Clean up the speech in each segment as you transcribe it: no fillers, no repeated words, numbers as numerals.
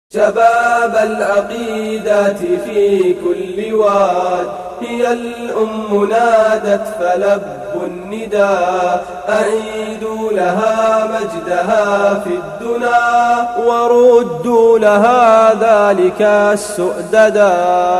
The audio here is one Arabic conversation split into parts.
شباب العقيدة في كل واد هي الأم نادت فلبوا النداء أعيدوا لها مجدها في الدنا وردوا لها ذلك السؤددا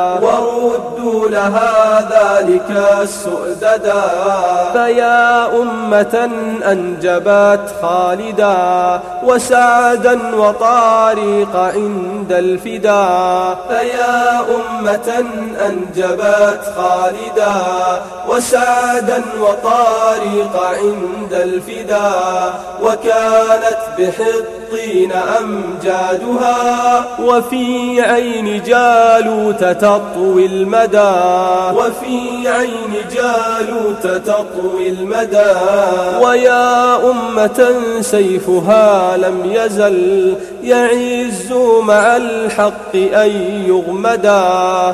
فيا أمة أنجبت خالدا وسعدا وطارق عند الفداء فيا أمة أنجبت خالدا وسعدا وطارق عند الفداء وكانت بحطين أمجادها وفي عين جالوت تطوي المدى ويا أمة سيفها لم يزل يعز مع الحق أن يغمدا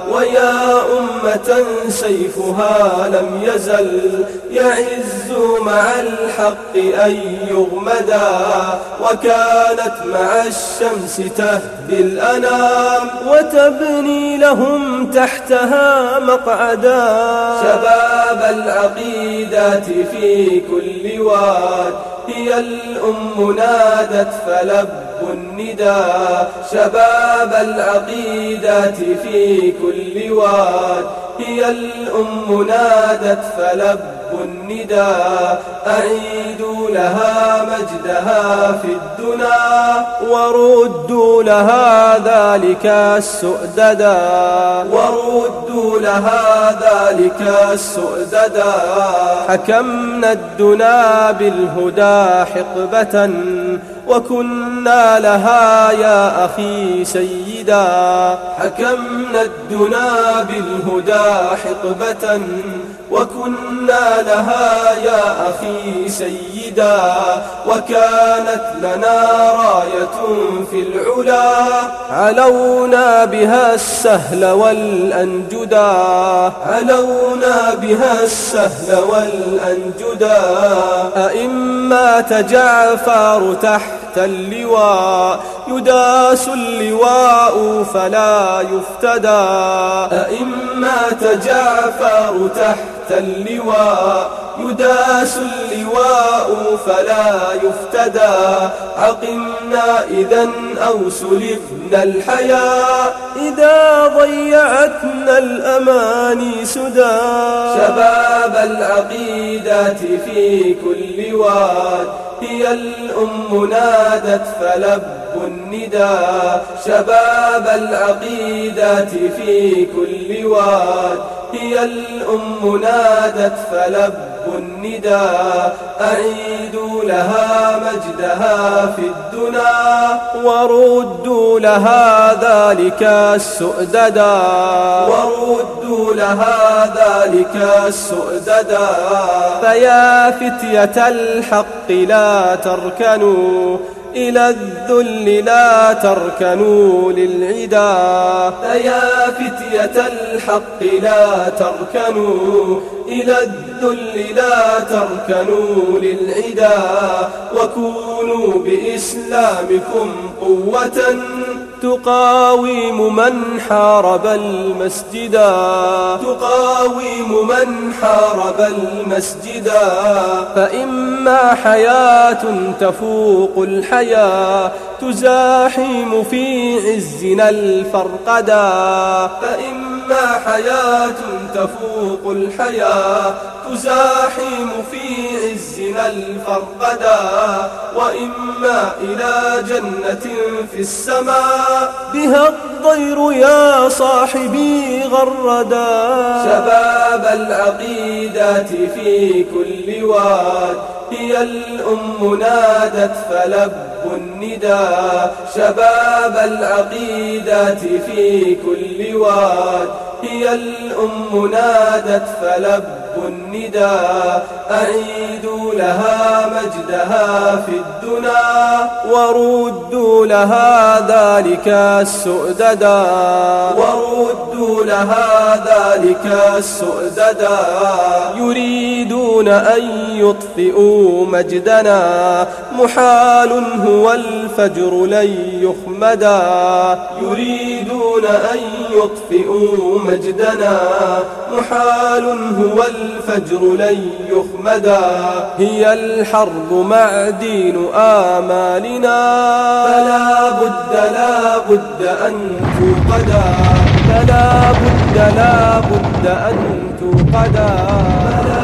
سيفها لم يزل يعز مع الحق أن يغمدا وكانت مع الشمس تهدي الأنام وتبني لهم تحتها مقعدا شباب العقيدة في كل واد هي الأم نادت فلبوا النداء شباب العقيدة في كل واد هي الأم نادت فلبوا النداء أعيدوا لها مجدها في الدنا وردوا لها ذلك السؤددا حكمنا الدنا بالهدى حقبة وكنا لها يا أخي سيدا حكمنا الدنا بالهدى حقبة وكنا لها يا أخي سيدا وكانت لنا راية في العلا علونا بها السهل والأنجدا أئمة جعفر تحت اللواء يداس اللواء فلا يفتدى أئمة جعفر تحت اللواء يداس اللواء فلا يفتدى عقمنا إذا أو سلفنا الحياة إذا ضيعتنا الأماني سدى شباب العقيدة في كل واد هي الأم نادت فلبوا النداء شباب العقيدة في كل واد هي الأم نادت فلبوا النداء أعيدوا لها مجدها في الدنا وردوا لها ذلك السؤددا فيا فتية الحق لا تركنوا إلى الذل لا تركنوا للعدا فيا فتية الحق لا تركنوا إلى الذل لا تركنوا للعدا وكونوا بإسلامكم قوة تقاوم من حارب المسجدا فإما حياة تفوق الحياة تزاحم في عزنا الفرقدا فإما حياة تفوق الحياة تزاحم في عزنا الفرقدا وإما إلى جنة في السماء بها الطير يا صاحبي غردا شباب العقيدة في كل واد هي الأم نادت فلبوا النداء شباب العقيدة في كل واد هي الأم نادت فلبوا النداء أعيدوا لها مجدها في الدنا وردوا لها ذلك السؤددا وردوا لها ذلك السؤددا يريدون أن يطفئوا مجدنا محال هو الفجر لن يخمدا يريدون أن يطفئوا مجدنا محال هو الفجر لن يخمدا هي الحرب معدين آمالنا فلا بد أن توقدا فلا بد أن توقدا